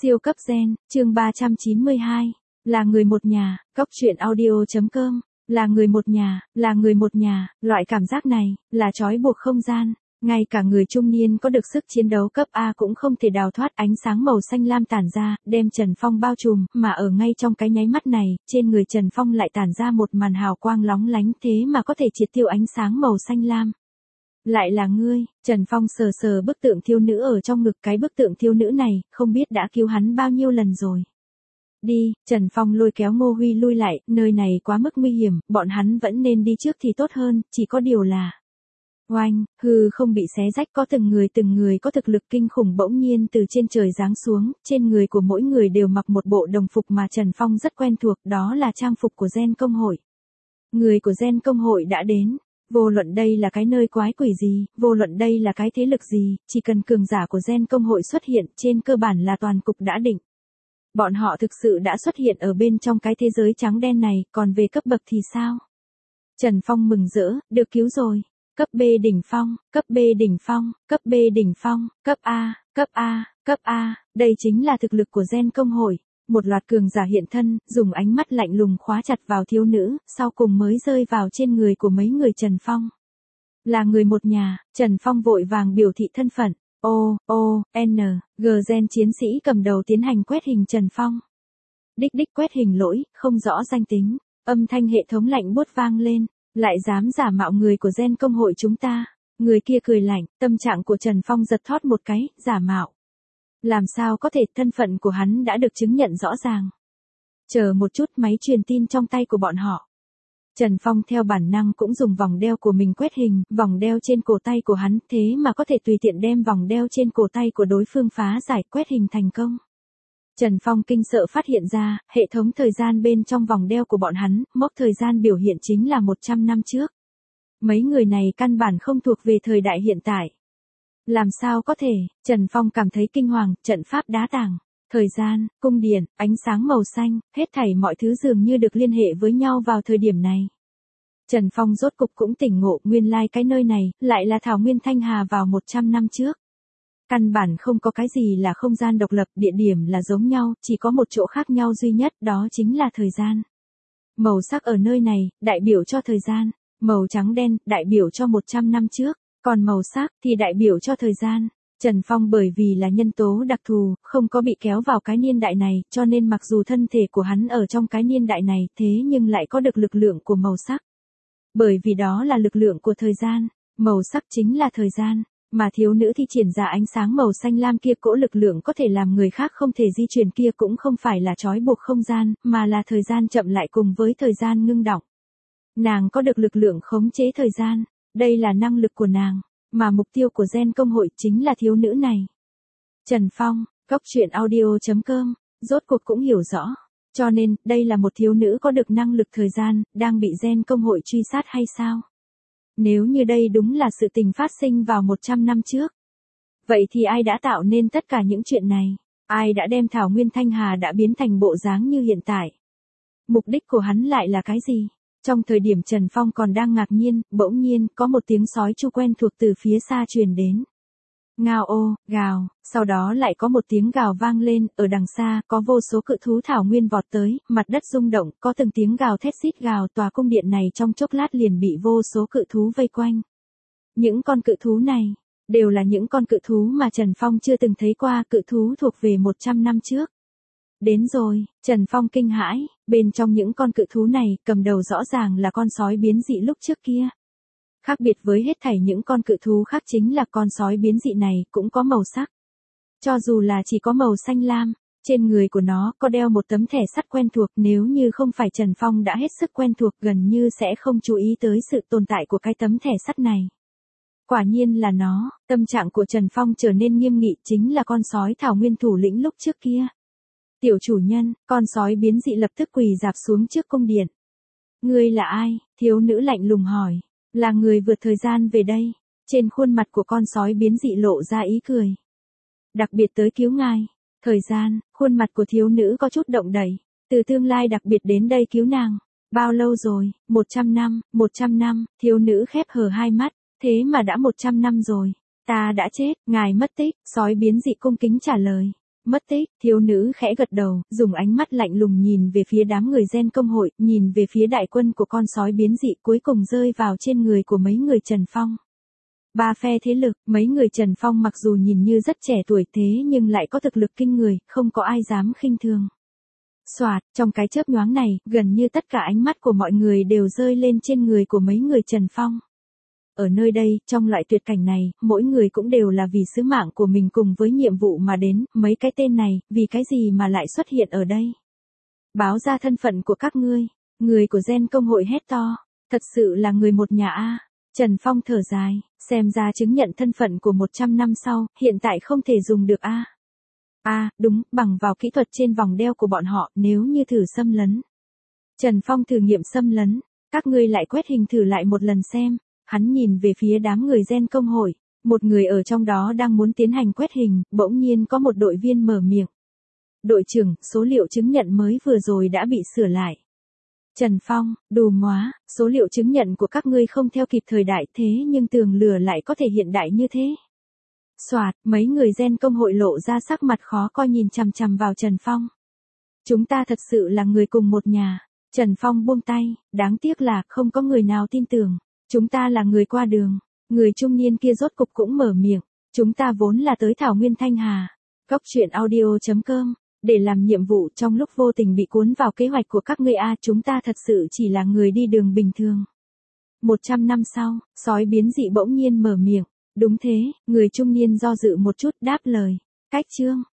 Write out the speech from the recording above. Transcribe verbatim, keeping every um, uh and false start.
Siêu cấp gen, chương ba trăm chín mươi hai. Là người một nhà, Cóc truyện audio.com. Là người một nhà, là người một nhà, loại cảm giác này, là trói buộc không gian. Ngay cả người trung niên có được sức chiến đấu cấp A cũng không thể đào thoát ánh sáng màu xanh lam tản ra, đem Trần Phong bao trùm, mà ở ngay trong cái nháy mắt này, trên người Trần Phong lại tản ra một màn hào quang lóng lánh thế mà có thể triệt tiêu ánh sáng màu xanh lam. Lại là ngươi, Trần Phong sờ sờ bức tượng thiếu nữ ở trong ngực, cái bức tượng thiếu nữ này, không biết đã cứu hắn bao nhiêu lần rồi. Đi, Trần Phong lôi kéo Ngô Huy lui lại, nơi này quá mức nguy hiểm, bọn hắn vẫn nên đi trước thì tốt hơn, chỉ có điều là... Oanh, hư không bị xé rách, có từng người từng người có thực lực kinh khủng bỗng nhiên từ trên trời giáng xuống, trên người của mỗi người đều mặc một bộ đồng phục mà Trần Phong rất quen thuộc, đó là trang phục của Gen Công hội. Người của Gen Công hội đã đến. Vô luận đây là cái nơi quái quỷ gì, vô luận đây là cái thế lực gì, chỉ cần cường giả của Gen Công hội xuất hiện, trên cơ bản là toàn cục đã định. Bọn họ thực sự đã xuất hiện ở bên trong cái thế giới trắng đen này, còn về cấp bậc thì sao? Trần Phong mừng rỡ, được cứu rồi. Cấp B đỉnh phong, cấp B đỉnh phong, cấp B đỉnh phong, cấp A, cấp A, cấp A, đây chính là thực lực của Gen Công hội. Một loạt cường giả hiện thân, dùng ánh mắt lạnh lùng khóa chặt vào thiếu nữ, sau cùng mới rơi vào trên người của mấy người Trần Phong. Là người một nhà, Trần Phong vội vàng biểu thị thân phận. O, O, N, G Gen chiến sĩ cầm đầu tiến hành quét hình Trần Phong. Đích đích quét hình lỗi, không rõ danh tính. Âm thanh hệ thống lạnh buốt vang lên. Lại dám giả mạo người của Gen Công hội chúng ta. Người kia cười lạnh, tâm trạng của Trần Phong giật thót một cái, giả mạo. Làm sao có thể, thân phận của hắn đã được chứng nhận rõ ràng. Chờ một chút, máy truyền tin trong tay của bọn họ. Trần Phong theo bản năng cũng dùng vòng đeo của mình quét hình, vòng đeo trên cổ tay của hắn, thế mà có thể tùy tiện đem vòng đeo trên cổ tay của đối phương phá giải, quét hình thành công. Trần Phong kinh sợ phát hiện ra, hệ thống thời gian bên trong vòng đeo của bọn hắn, mốc thời gian biểu hiện chính là một trăm năm trước. Mấy người này căn bản không thuộc về thời đại hiện tại. Làm sao có thể, Trần Phong cảm thấy kinh hoàng, trận pháp đá tàng, thời gian, cung điện, ánh sáng màu xanh, hết thảy mọi thứ dường như được liên hệ với nhau vào thời điểm này. Trần Phong rốt cục cũng tỉnh ngộ, nguyên lai like cái nơi này, lại là Thảo Nguyên Thanh Hà vào một trăm năm trước. Căn bản không có cái gì là không gian độc lập, địa điểm là giống nhau, chỉ có một chỗ khác nhau duy nhất, đó chính là thời gian. Màu sắc ở nơi này, đại biểu cho thời gian, màu trắng đen, đại biểu cho một trăm năm trước. Còn màu sắc thì đại biểu cho thời gian. Trần Phong bởi vì là nhân tố đặc thù, không có bị kéo vào cái niên đại này, cho nên mặc dù thân thể của hắn ở trong cái niên đại này, thế nhưng lại có được lực lượng của màu sắc. Bởi vì đó là lực lượng của thời gian, màu sắc chính là thời gian, mà thiếu nữ thi triển ra ánh sáng màu xanh lam kia, cỗ lực lượng có thể làm người khác không thể di chuyển kia cũng không phải là trói buộc không gian, mà là thời gian chậm lại cùng với thời gian ngưng đọng. Nàng có được lực lượng khống chế thời gian. Đây là năng lực của nàng, mà mục tiêu của Gen Công hội chính là thiếu nữ này. Trần Phong, Cóc truyện audio.com, rốt cuộc cũng hiểu rõ. Cho nên, đây là một thiếu nữ có được năng lực thời gian, đang bị Gen Công hội truy sát hay sao? Nếu như đây đúng là sự tình phát sinh vào một trăm năm trước. Vậy thì ai đã tạo nên tất cả những chuyện này? Ai đã đem Thảo Nguyên Thanh Hà đã biến thành bộ dáng như hiện tại? Mục đích của hắn lại là cái gì? Trong thời điểm Trần Phong còn đang ngạc nhiên, bỗng nhiên, có một tiếng sói chu quen thuộc từ phía xa truyền đến. Ngao ô, gào, sau đó lại có một tiếng gào vang lên, ở đằng xa, có vô số cự thú thảo nguyên vọt tới, mặt đất rung động, có từng tiếng gào thét xít gào, tòa cung điện này trong chốc lát liền bị vô số cự thú vây quanh. Những con cự thú này, đều là những con cự thú mà Trần Phong chưa từng thấy qua, cự thú thuộc về một trăm năm trước. Đến rồi, Trần Phong kinh hãi, bên trong những con cự thú này, cầm đầu rõ ràng là con sói biến dị lúc trước kia. Khác biệt với hết thảy những con cự thú khác chính là con sói biến dị này cũng có màu sắc. Cho dù là chỉ có màu xanh lam, trên người của nó có đeo một tấm thẻ sắt quen thuộc, nếu như không phải Trần Phong đã hết sức quen thuộc gần như sẽ không chú ý tới sự tồn tại của cái tấm thẻ sắt này. Quả nhiên là nó, tâm trạng của Trần Phong trở nên nghiêm nghị, chính là con sói thảo nguyên thủ lĩnh lúc trước kia. Tiểu chủ nhân, con sói biến dị lập tức quỳ rạp xuống trước cung điện. Ngươi là ai? Thiếu nữ lạnh lùng hỏi. Là người vượt thời gian về đây. Trên khuôn mặt của con sói biến dị lộ ra ý cười. Đặc biệt tới cứu ngài. Thời gian, khuôn mặt của thiếu nữ có chút động đậy. Từ tương lai đặc biệt đến đây cứu nàng. Bao lâu rồi? Một trăm năm, một trăm năm, thiếu nữ khép hờ hai mắt. Thế mà đã một trăm năm rồi. Ta đã chết, ngài mất tích, sói biến dị cung kính trả lời. Mất tích, thiếu nữ khẽ gật đầu, dùng ánh mắt lạnh lùng nhìn về phía đám người gen công hội, nhìn về phía đại quân của con sói biến dị cuối cùng rơi vào trên người của mấy người Trần Phong. Ba phe thế lực, mấy người Trần Phong mặc dù nhìn như rất trẻ tuổi thế nhưng lại có thực lực kinh người, không có ai dám khinh thường. Soạt, trong cái chớp nhoáng này, gần như tất cả ánh mắt của mọi người đều rơi lên trên người của mấy người Trần Phong. Ở nơi đây, trong loại tuyệt cảnh này, mỗi người cũng đều là vì sứ mạng của mình cùng với nhiệm vụ mà đến, mấy cái tên này, vì cái gì mà lại xuất hiện ở đây? Báo ra thân phận của các ngươi, người của gen công hội hét to, thật sự là người một nhà a. Trần Phong thở dài, xem ra chứng nhận thân phận của một trăm năm sau, hiện tại không thể dùng được a. A, đúng, bằng vào kỹ thuật trên vòng đeo của bọn họ, nếu như thử xâm lấn. Trần Phong thử nghiệm xâm lấn, các ngươi lại quét hình thử lại một lần xem. Hắn nhìn về phía đám người gen công hội, một người ở trong đó đang muốn tiến hành quét hình, bỗng nhiên có một đội viên mở miệng. Đội trưởng, số liệu chứng nhận mới vừa rồi đã bị sửa lại. Trần Phong, đù móa, số liệu chứng nhận của các ngươi không theo kịp thời đại thế nhưng tường lửa lại có thể hiện đại như thế. Soạt, mấy người gen công hội lộ ra sắc mặt khó coi nhìn chằm chằm vào Trần Phong. Chúng ta thật sự là người cùng một nhà. Trần Phong buông tay, đáng tiếc là không có người nào tin tưởng. Chúng ta là người qua đường. Người trung niên kia rốt cục cũng mở miệng. Chúng ta vốn là tới Thảo Nguyên Thanh Hà. Cóc truyện audio chấm com. Để làm nhiệm vụ trong lúc vô tình bị cuốn vào kế hoạch của các ngươi a, chúng ta thật sự chỉ là người đi đường bình thường. Một trăm năm sau, sói biến dị bỗng nhiên mở miệng. Đúng thế, người trung niên do dự một chút đáp lời. Cách chương.